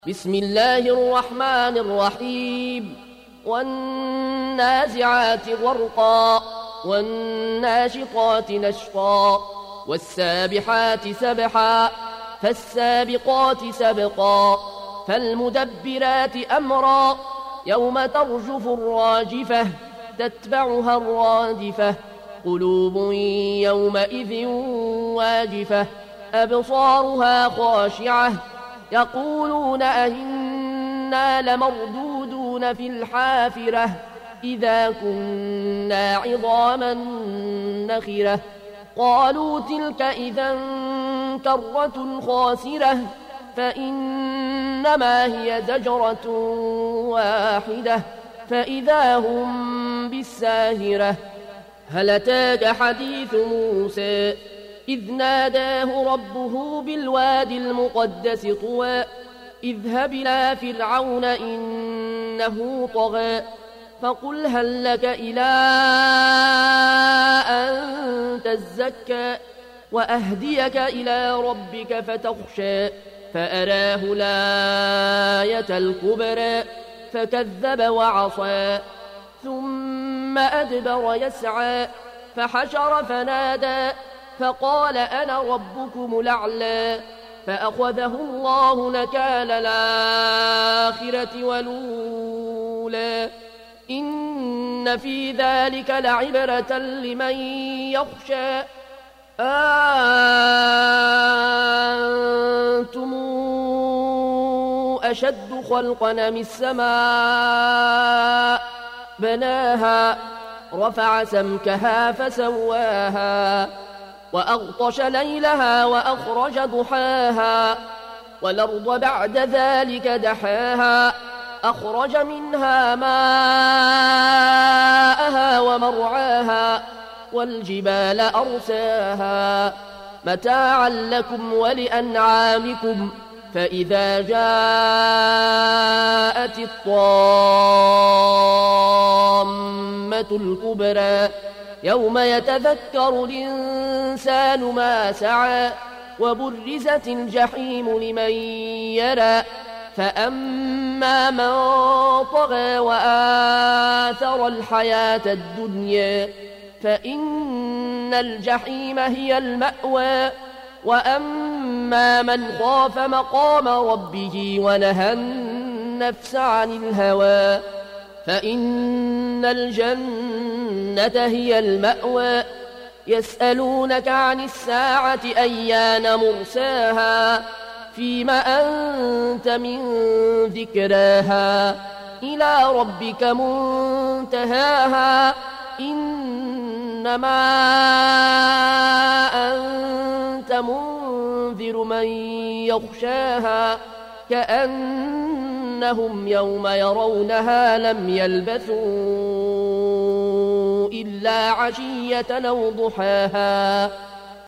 بسم الله الرحمن الرحيم والنازعات غرقا والناشطات نشطا والسابحات سبحا فالسابقات سبقا فالمدبرات أمرا يوم ترجف الراجفة تتبعها الرادفة قلوب يومئذ واجفة أبصارها خاشعة يقولون أئنا لمردودون في الحافرة إذا كنا عظاما نخرة قالوا تلك إذا كرة خاسرة فإنما هي زجرة واحدة فإذا هم بالساهرة هل أتاك حديث موسى إذ ناداه ربه بالوادي المقدس طوى اذهب إلى فرعون إنه طغى فقل هل لك إلى أن تزكى وأهديك إلى ربك فتخشى فأراه الآية الكبرى فكذب وعصى ثم أدبر يسعى فحشر فنادى فقال أنا ربكم الأعلى فأخذه الله نكال الآخرة والأولى إن في ذلك لعبرة لمن يخشى أنتم أشد خلقا أم السماء بناها رفع سمكها فسواها وأغطش ليلها وأخرج ضحاها والأرض بعد ذلك دحاها أخرج منها ماءها ومرعاها والجبال أرساها متاعا لكم ولأنعامكم فإذا جاءت الطامة الكبرى يوم يتذكر الإنسان ما سعى وبرزت الجحيم لمن يرى فأما من طغى وآثر الحياة الدنيا فإن الجحيم هي المأوى وأما من خاف مقام ربه ونهى النفس عن الهوى فإن الجنة هي المأوى يسألونك عن الساعة أيان مرساها فيم أنت من ذكراها إلى ربك منتهاها إنما أنت منذر من يخشاها كأنهم يوم يرونها لم يلبثوا إلا عشية أو ضحاها